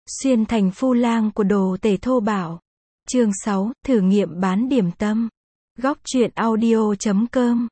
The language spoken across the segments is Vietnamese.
Xuyên thành phu lang của đồ tể thô bạo. Chương 6, thử nghiệm bán điểm tâm. Góc truyện audio.com.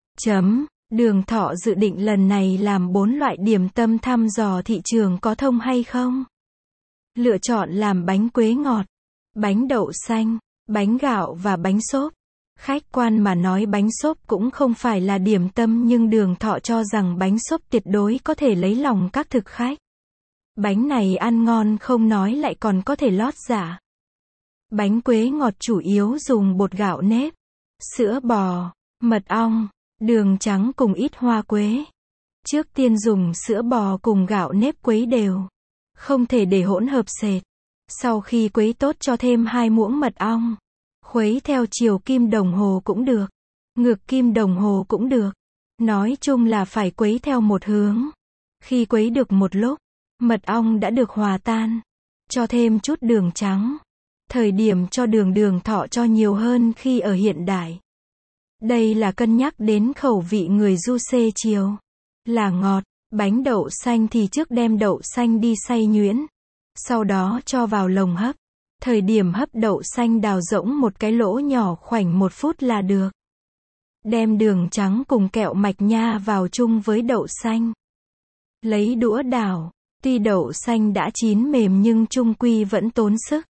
Đường Thọ dự định lần này làm 4 loại điểm tâm thăm dò thị trường có thông hay không. Lựa chọn làm bánh quế ngọt, bánh đậu xanh, bánh gạo và bánh xốp. Khách quan mà nói bánh xốp cũng không phải là điểm tâm, nhưng Đường Thọ cho rằng bánh xốp tuyệt đối có thể lấy lòng các thực khách. Bánh này ăn ngon không nói lại còn có thể lót dạ. Bánh quế ngọt chủ yếu dùng bột gạo nếp, sữa bò, mật ong, đường trắng cùng ít hoa quế. Trước tiên dùng sữa bò cùng gạo nếp quấy đều. Không thể để hỗn hợp sệt. Sau khi quấy tốt cho thêm 2 muỗng mật ong. Khuấy theo chiều kim đồng hồ cũng được. Ngược kim đồng hồ cũng được. Nói chung là phải quấy theo một hướng. Khi quấy được một lúc, mật ong đã được hòa tan. Cho thêm chút đường trắng. Thời điểm cho Đường Thọ cho nhiều hơn khi ở hiện đại. Đây là cân nhắc đến khẩu vị người du xê chiều. Là ngọt, bánh đậu xanh thì trước đem đậu xanh đi xay nhuyễn. Sau đó cho vào lồng hấp. Thời điểm hấp đậu xanh đào rỗng một cái lỗ nhỏ khoảnh 1 phút là được. Đem đường trắng cùng kẹo mạch nha vào chung với đậu xanh. Lấy đũa đảo. Tuy đậu xanh đã chín mềm nhưng chung quy vẫn tốn sức.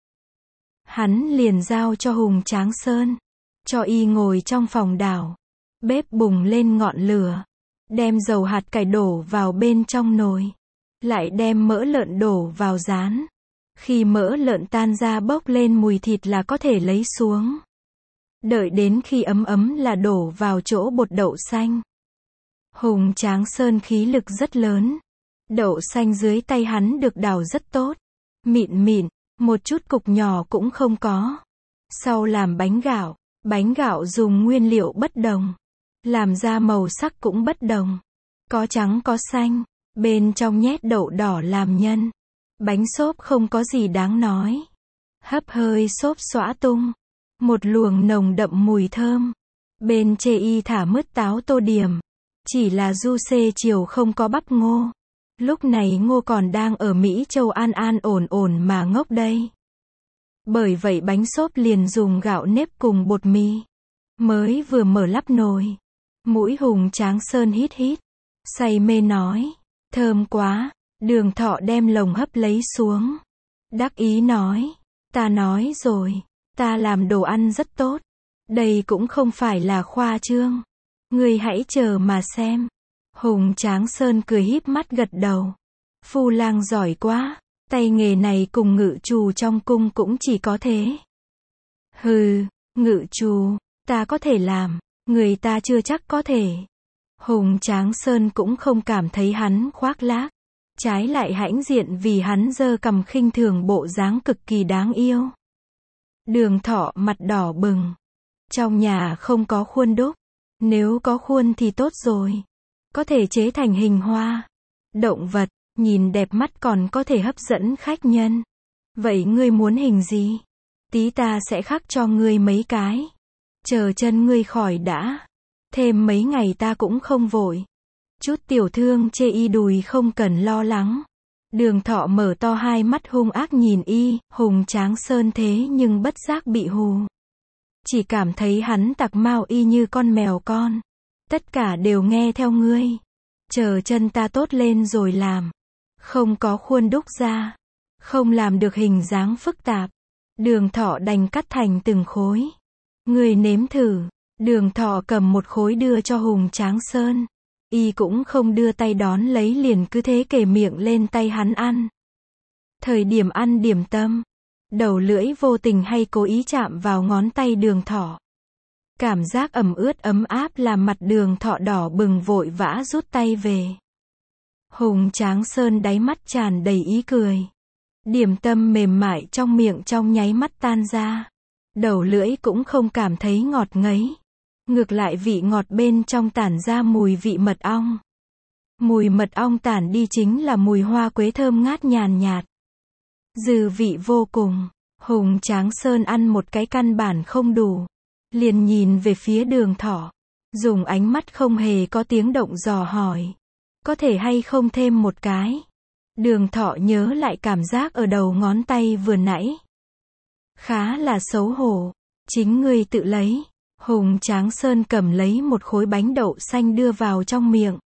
Hắn liền giao cho Hùng Tráng Sơn. Cho y ngồi trong phòng đảo. Bếp bùng lên ngọn lửa. Đem dầu hạt cải đổ vào bên trong nồi. Lại đem mỡ lợn đổ vào rán. Khi mỡ lợn tan ra bốc lên mùi thịt là có thể lấy xuống. Đợi đến khi ấm ấm là đổ vào chỗ bột đậu xanh. Hùng Tráng Sơn khí lực rất lớn. Đậu xanh dưới tay hắn được đào rất tốt. Mịn mịn, một chút cục nhỏ cũng không có. Sau làm bánh gạo dùng nguyên liệu bất đồng. Làm ra màu sắc cũng bất đồng. Có trắng có xanh, bên trong nhét đậu đỏ làm nhân. Bánh xốp không có gì đáng nói. Hấp hơi xốp xõa tung. Một luồng nồng đậm mùi thơm. Bên chê y thả mứt táo tô điểm. Chỉ là du xê chiều không có bắp ngô. Lúc này ngô còn đang ở Mỹ Châu an ổn mà ngốc đây. Bởi vậy bánh xốp liền dùng gạo nếp cùng bột mì. Mới vừa mở lắp nồi. Mũi Hùng Tráng Sơn hít hít. Say mê nói. Thơm quá. Đường Thọ đem lồng hấp lấy xuống. Đắc ý nói. Ta nói rồi. Ta làm đồ ăn rất tốt. Đây cũng không phải là khoa trương. Ngươi hãy chờ mà xem. Hùng Tráng Sơn cười híp mắt gật đầu. Phu lang giỏi quá. Tay nghề này cùng ngự trù trong cung cũng chỉ có thế. Hừ, ngự trù, ta có thể làm. Người ta chưa chắc có thể. Hùng Tráng Sơn cũng không cảm thấy hắn khoác lác. Trái lại hãnh diện vì hắn giơ cằm khinh thường bộ dáng cực kỳ đáng yêu. Đường Thọ mặt đỏ bừng. Trong nhà không có khuôn đúc. Nếu có khuôn thì tốt rồi. Có thể chế thành hình hoa. Động vật, nhìn đẹp mắt còn có thể hấp dẫn khách nhân. Vậy ngươi muốn hình gì? Tí ta sẽ khắc cho ngươi mấy cái. Chờ chân ngươi khỏi đã. Thêm mấy ngày ta cũng không vội. Chút tiểu thương chê y đùi không cần lo lắng. Đường Thọ mở to hai mắt hung ác nhìn y. Hùng Tráng Sơn thế nhưng bất giác bị hù. Chỉ cảm thấy hắn tặc mau y như con mèo con. Tất cả đều nghe theo ngươi. Chờ chân ta tốt lên rồi làm. Không có khuôn đúc ra. Không làm được hình dáng phức tạp. Đường Thọ đành cắt thành từng khối. Ngươi nếm thử. Đường Thọ cầm một khối đưa cho Hùng Tráng Sơn. Y cũng không đưa tay đón lấy liền cứ thế kề miệng lên tay hắn ăn. Thời điểm ăn điểm tâm. Đầu lưỡi vô tình hay cố ý chạm vào ngón tay Đường Thọ. Cảm giác ẩm ướt ấm áp làm mặt Đường Thọ đỏ bừng vội vã rút tay về. Hùng Tráng Sơn đáy mắt tràn đầy ý cười. Điểm tâm mềm mại trong miệng trong nháy mắt tan ra. Đầu lưỡi cũng không cảm thấy ngọt ngấy. Ngược lại vị ngọt bên trong tản ra mùi vị mật ong. Mùi mật ong tản đi chính là mùi hoa quế thơm ngát nhàn nhạt. Dư vị vô cùng. Hùng Tráng Sơn ăn một cái căn bản không đủ. Liền nhìn về phía Đường Thọ. Dùng ánh mắt không hề có tiếng động dò hỏi. Có thể hay không thêm một cái? Đường Thọ nhớ lại cảm giác ở đầu ngón tay vừa nãy. Khá là xấu hổ. Chính ngươi tự lấy. Hùng Tráng Sơn cầm lấy một khối bánh đậu xanh đưa vào trong miệng.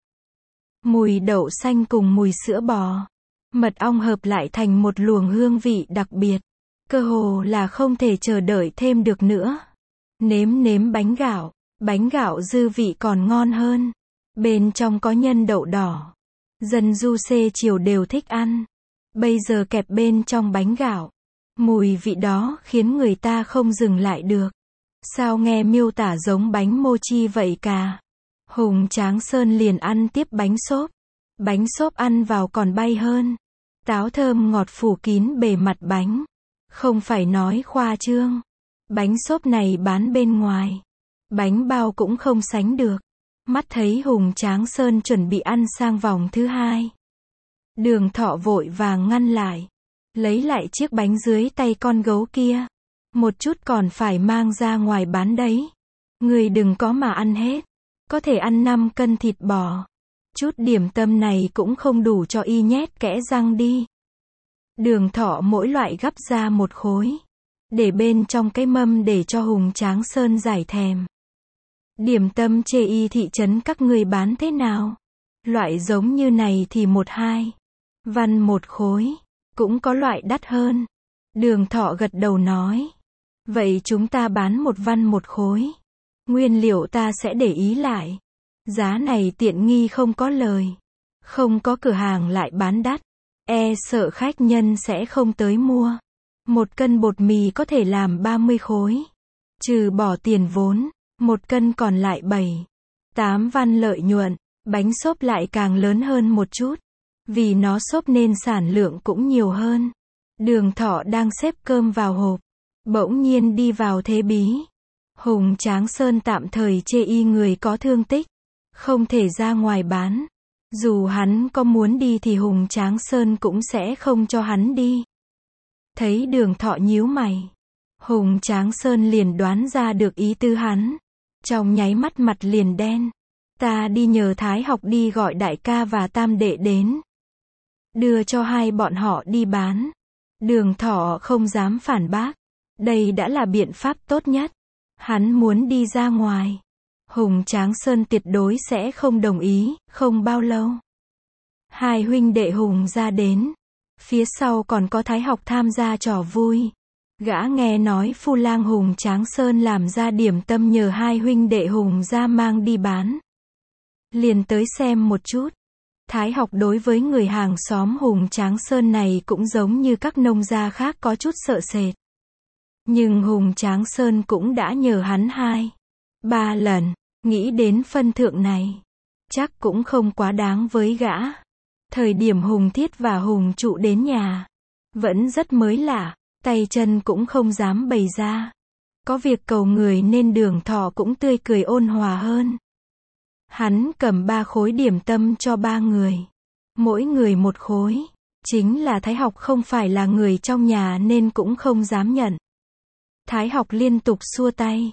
Mùi đậu xanh cùng mùi sữa bò, mật ong hợp lại thành một luồng hương vị đặc biệt. Cơ hồ là không thể chờ đợi thêm được nữa. Nếm nếm bánh gạo dư vị còn ngon hơn. Bên trong có nhân đậu đỏ. Dân du xê chiều đều thích ăn. Bây giờ kẹp bên trong bánh gạo. Mùi vị đó khiến người ta không dừng lại được. Sao nghe miêu tả giống bánh mochi vậy cả. Hùng Tráng Sơn liền ăn tiếp bánh xốp. Bánh xốp ăn vào còn bay hơn. Táo thơm ngọt phủ kín bề mặt bánh. Không phải nói khoa trương. Bánh xốp này bán bên ngoài. Bánh bao cũng không sánh được. Mắt thấy Hùng Tráng Sơn chuẩn bị ăn sang vòng thứ hai. Đường Thọ vội vàng ngăn lại. Lấy lại chiếc bánh dưới tay con gấu kia. Một chút còn phải mang ra ngoài bán đấy. Người đừng có mà ăn hết. Có thể ăn 5 cân thịt bò. Chút điểm tâm này cũng không đủ cho y nhét kẽ răng đi. Đường Thọ mỗi loại gắp ra một khối. Để bên trong cái mâm để cho Hùng Tráng Sơn giải thèm. Điểm tâm chê y thị trấn các người bán thế nào? Loại giống như này thì 1-2 văn một khối. Cũng có loại đắt hơn. Đường Thọ gật đầu nói. Vậy chúng ta bán 1 văn 1 khối. Nguyên liệu ta sẽ để ý lại. Giá này tiện nghi không có lời. Không có cửa hàng lại bán đắt. Sợ khách nhân sẽ không tới mua. 1 cân bột mì có thể làm 30 khối. Trừ bỏ tiền vốn, 1 cân còn lại 7-8 văn lợi nhuận. Bánh xốp lại càng lớn hơn một chút. Vì nó xốp nên sản lượng cũng nhiều hơn. Đường Thọ đang xếp cơm vào hộp. Bỗng nhiên đi vào thế bí. Hùng Tráng Sơn tạm thời chê y người có thương tích. Không thể ra ngoài bán. Dù hắn có muốn đi thì Hùng Tráng Sơn cũng sẽ không cho hắn đi. Thấy Đường Thọ nhíu mày. Hùng Tráng Sơn liền đoán ra được ý tư hắn. Trong nháy mắt mặt liền đen. Ta đi nhờ Thái Học đi gọi đại ca và tam đệ đến. Đưa cho hai bọn họ đi bán. Đường Thọ không dám phản bác. Đây đã là biện pháp tốt nhất. Hắn muốn đi ra ngoài. Hùng Tráng Sơn tuyệt đối sẽ không đồng ý. Không bao lâu, hai huynh đệ Hùng ra đến. Phía sau còn có Thái Học tham gia trò vui. Gã nghe nói phu lang Hùng Tráng Sơn làm ra điểm tâm nhờ hai huynh đệ Hùng ra mang đi bán. Liền tới xem một chút. Thái Học đối với người hàng xóm Hùng Tráng Sơn này cũng giống như các nông gia khác có chút sợ sệt. Nhưng Hùng Tráng Sơn cũng đã nhờ hắn 2-3 lần. Nghĩ đến phân thượng này, chắc cũng không quá đáng với gã. Thời điểm Hùng Thiết và Hùng Trụ đến nhà, vẫn rất mới lạ, tay chân cũng không dám bày ra. Có việc cầu người nên Đường Thọ cũng tươi cười ôn hòa hơn. Hắn cầm 3 khối điểm tâm cho 3 người. Mỗi người 1 khối. Chính là Thái Học không phải là người trong nhà nên cũng không dám nhận. Thái Học liên tục xua tay.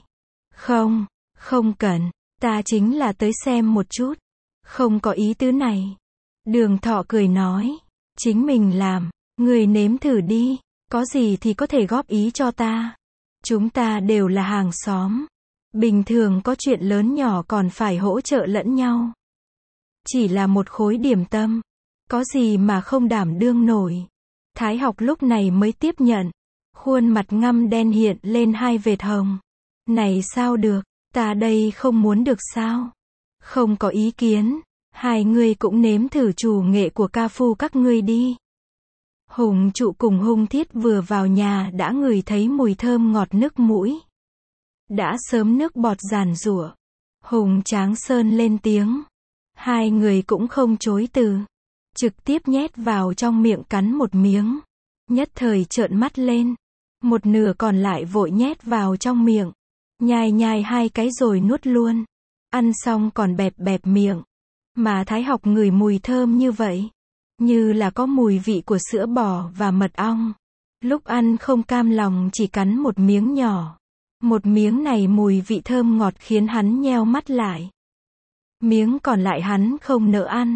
Không cần. Ta chính là tới xem một chút. Không có ý tứ này. Đường Thọ cười nói. Chính mình làm. Người nếm thử đi. Có gì thì có thể góp ý cho ta. Chúng ta đều là hàng xóm. Bình thường có chuyện lớn nhỏ còn phải hỗ trợ lẫn nhau. Chỉ là 1 khối điểm tâm. Có gì mà không đảm đương nổi. Thái Học lúc này mới tiếp nhận. Khuôn mặt ngăm đen hiện lên 2 vệt hồng. Này sao được, ta đây không muốn được sao? Không có ý kiến. Hai người cũng nếm thử chủ nghệ của ca phu các ngươi đi. Hùng Trụ cùng Hùng Thiết vừa vào nhà đã ngửi thấy mùi thơm ngọt nước mũi. Đã sớm nước bọt giàn giụa. Hùng Tráng Sơn lên tiếng. Hai người cũng không chối từ. Trực tiếp nhét vào trong miệng cắn một miếng. Nhất thời trợn mắt lên. Một nửa còn lại vội nhét vào trong miệng. Nhai 2 cái rồi nuốt luôn. Ăn xong còn bẹp miệng. Mà Thái Học ngửi mùi thơm như vậy. Như là có mùi vị của sữa bò và mật ong. Lúc ăn không cam lòng chỉ cắn một miếng nhỏ. Một miếng này mùi vị thơm ngọt khiến hắn nheo mắt lại. Miếng còn lại hắn không nỡ ăn.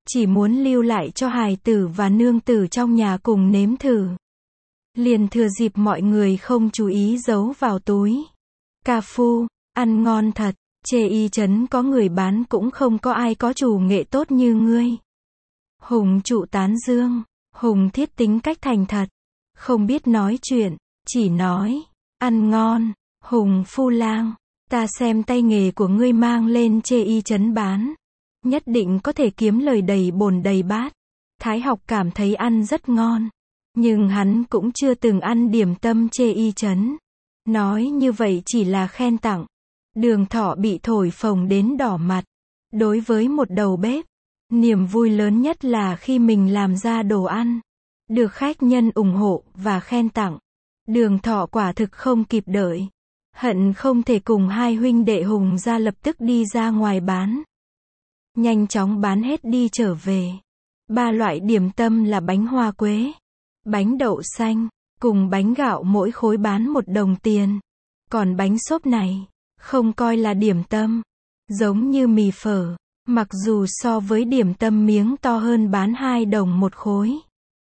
chỉ muốn lưu lại cho hài tử và nương tử trong nhà cùng nếm thử. Liền thừa dịp mọi người không chú ý giấu vào túi. Ca phu, ăn ngon thật, Chê Y trấn có người bán cũng không có ai có chủ nghệ tốt như ngươi. Hùng trụ tán dương, Hùng Thiết tính cách thành thật, không biết nói chuyện, chỉ nói, ăn ngon, Hùng Phu Lang, ta xem tay nghề của ngươi mang lên Chê Y trấn bán, nhất định có thể kiếm lời đầy bồn đầy bát. Thái Học cảm thấy ăn rất ngon, nhưng hắn cũng chưa từng ăn điểm tâm Chê Y trấn. Nói như vậy chỉ là khen tặng. Đường Thọ bị thổi phồng đến đỏ mặt. Đối với một đầu bếp, niềm vui lớn nhất là khi mình làm ra đồ ăn, được khách nhân ủng hộ và khen tặng. Đường Thọ quả thực không kịp đợi, hận không thể cùng hai huynh đệ Hùng ra lập tức đi ra ngoài bán. Nhanh chóng bán hết đi trở về. 3 loại điểm tâm là bánh hoa quế, bánh đậu xanh, cùng bánh gạo mỗi khối bán 1 đồng tiền. Còn bánh xốp này, không coi là điểm tâm, giống như mì phở, mặc dù so với điểm tâm miếng to hơn bán 2 đồng 1 khối.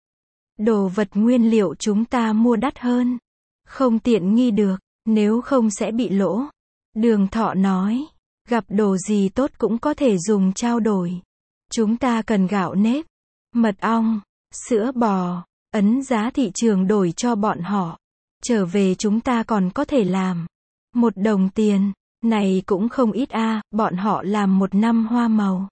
Đồ vật nguyên liệu chúng ta mua đắt hơn, không tiện nghi được, nếu không sẽ bị lỗ. Đường Thọ nói, gặp đồ gì tốt cũng có thể dùng trao đổi. Chúng ta cần gạo nếp, mật ong, sữa bò, ấn giá thị trường đổi cho bọn họ. Trở về chúng ta còn có thể làm 1 đồng tiền, này cũng không ít a, bọn họ làm 1 năm hoa màu.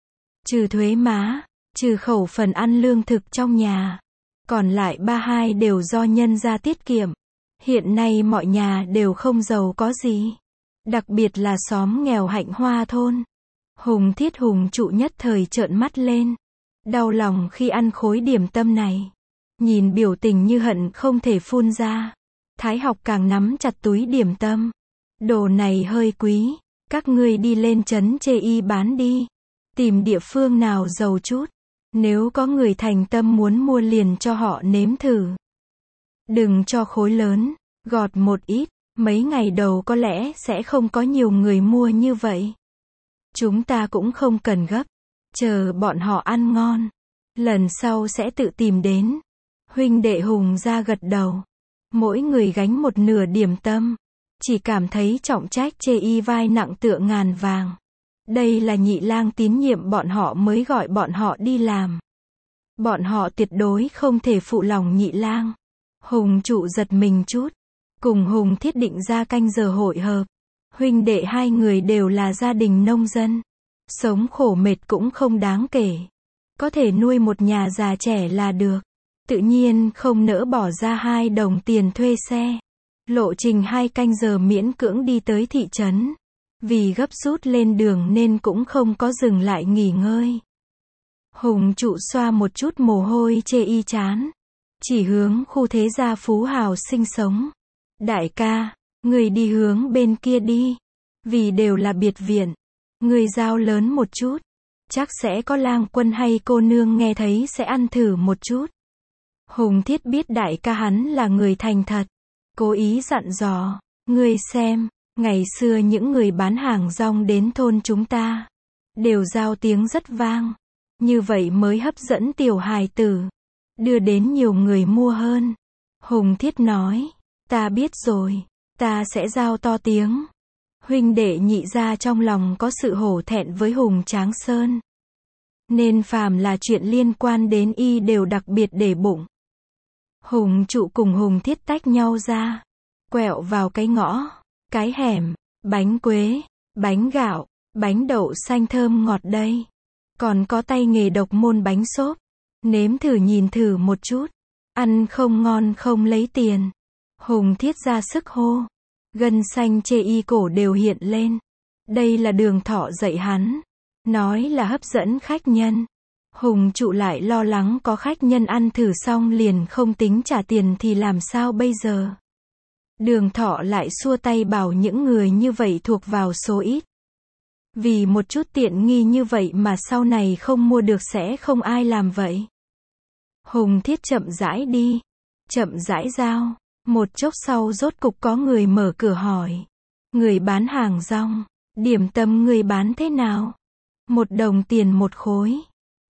Trừ thuế má, trừ khẩu phần ăn lương thực trong nhà, còn lại 32 đều do nhân gia tiết kiệm. Hiện nay mọi nhà đều không giàu có gì, đặc biệt là xóm nghèo Hạnh Hoa thôn. Hùng Thiết Hùng trụ nhất thời trợn mắt lên, đau lòng khi ăn khối điểm tâm này, nhìn biểu tình như hận không thể phun ra. Thái Học càng nắm chặt túi điểm tâm. Đồ này hơi quý, các ngươi đi lên trấn Chê Y bán đi, tìm địa phương nào giàu chút, nếu có người thành tâm muốn mua liền cho họ nếm thử. Đừng cho khối lớn, gọt một ít, mấy ngày đầu có lẽ sẽ không có nhiều người mua như vậy. Chúng ta cũng không cần gấp, chờ bọn họ ăn ngon, lần sau sẽ tự tìm đến. Huynh đệ Hùng ra gật đầu, mỗi người gánh 1/2 điểm tâm, chỉ cảm thấy trọng trách Chê Y vai nặng tựa ngàn vàng. Đây là Nhị Lang tín nhiệm bọn họ mới gọi bọn họ đi làm. Bọn họ tuyệt đối không thể phụ lòng Nhị Lang. Hùng trụ giật mình chút, cùng Hùng Thiết định ra canh giờ hội hợp. Huynh đệ hai người đều là gia đình nông dân, sống khổ mệt cũng không đáng kể, có thể nuôi một nhà già trẻ là được, tự nhiên không nỡ bỏ ra 2 đồng tiền thuê xe. Lộ trình 2 canh giờ miễn cưỡng đi tới thị trấn, vì gấp rút lên đường nên cũng không có dừng lại nghỉ ngơi. Hùng trụ xoa một chút mồ hôi Chê Y trán, chỉ hướng khu thế gia phú hào sinh sống. Đại ca, người đi hướng bên kia đi, vì đều là biệt viện, người giao lớn một chút, chắc sẽ có lang quân hay cô nương nghe thấy sẽ ăn thử một chút. Hùng Thiết biết đại ca hắn là người thành thật, cố ý dặn dò, ngươi xem, ngày xưa những người bán hàng rong đến thôn chúng ta, đều giao tiếng rất vang, như vậy mới hấp dẫn tiểu hài tử, đưa đến nhiều người mua hơn. Hùng Thiết nói, ta biết rồi, ta sẽ giao to tiếng. Huynh đệ Nhị gia trong lòng có sự hổ thẹn với Hùng Tráng Sơn, nên phàm là chuyện liên quan đến y đều đặc biệt để bụng. Hùng trụ cùng Hùng Thiết tách nhau ra, quẹo vào cái ngõ, cái hẻm, bánh quế, bánh gạo, bánh đậu xanh thơm ngọt đây. Còn có tay nghề độc môn bánh xốp, nếm thử nhìn thử một chút, ăn không ngon không lấy tiền. Hùng Thiết ra sức hô, gân xanh Chê Y cổ đều hiện lên. Đây là Đường Thọ dạy hắn, nói là hấp dẫn khách nhân. Hùng trụ lại lo lắng có khách nhân ăn thử xong liền không tính trả tiền thì làm sao bây giờ. Đường Thọ lại xua tay bảo những người như vậy thuộc vào số ít. Vì một chút tiện nghi như vậy mà sau này không mua được sẽ không ai làm vậy. Hùng Thiết chậm rãi đi, chậm rãi giao. Một chốc sau rốt cục có người mở cửa hỏi. Người bán hàng rong, điểm tâm người bán thế nào? 1 đồng tiền 1 khối.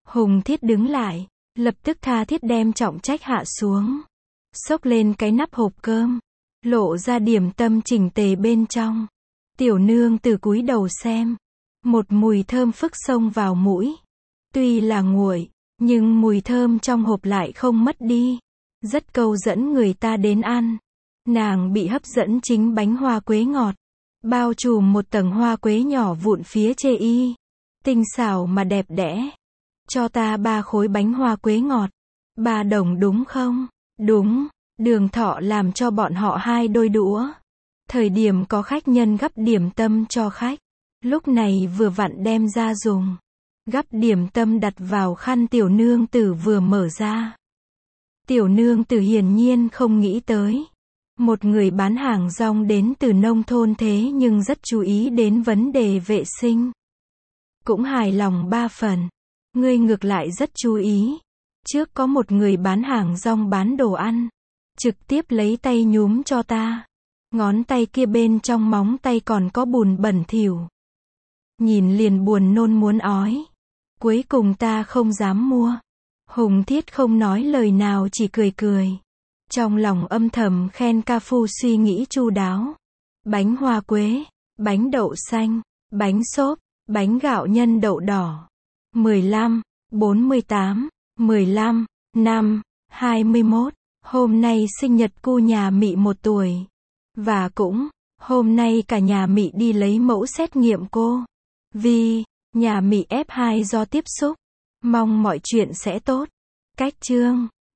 Hùng Thiết đứng lại, lập tức tha thiết đem trọng trách hạ xuống. Xốc lên cái nắp hộp cơm, lộ ra điểm tâm chỉnh tề bên trong. Tiểu nương từ cúi đầu xem, một mùi thơm phức xông vào mũi. Tuy là nguội, nhưng mùi thơm trong hộp lại không mất đi, rất câu dẫn người ta đến ăn. Nàng bị hấp dẫn chính bánh hoa quế ngọt, bao trùm một tầng hoa quế nhỏ vụn phía chê y, tinh xảo mà đẹp đẽ. Cho ta 3 khối bánh hoa quế ngọt, 3 đồng đúng không? Đúng. Đường Thọ làm cho bọn họ 2 đôi đũa. Thời điểm có khách nhân gắp điểm tâm cho khách, lúc này vừa vặn đem ra dùng. Gắp điểm tâm đặt vào khăn tiểu nương tử vừa mở ra. Tiểu nương tử hiển nhiên không nghĩ tới. Một người bán hàng rong đến từ nông thôn thế nhưng rất chú ý đến vấn đề vệ sinh. Cũng hài lòng 3 phần. Ngươi ngược lại rất chú ý. Trước có một người bán hàng rong bán đồ ăn, trực tiếp lấy tay nhúm cho ta. Ngón tay kia bên trong móng tay còn có bùn bẩn thỉu. Nhìn liền buồn nôn muốn ói. Cuối cùng ta không dám mua. Hùng Thiết không nói lời nào chỉ cười cười. Trong lòng âm thầm khen ca phu suy nghĩ chu đáo. Bánh hoa quế, bánh đậu xanh, bánh xốp, bánh gạo nhân đậu đỏ. 15, 48, 15, 5, 21. Hôm nay sinh nhật cu nhà Mị 1 tuổi. Và cũng, hôm nay cả nhà Mị đi lấy mẫu xét nghiệm cô. Vì, nhà Mị F2 do tiếp xúc. Mong mọi chuyện sẽ tốt. Cách chương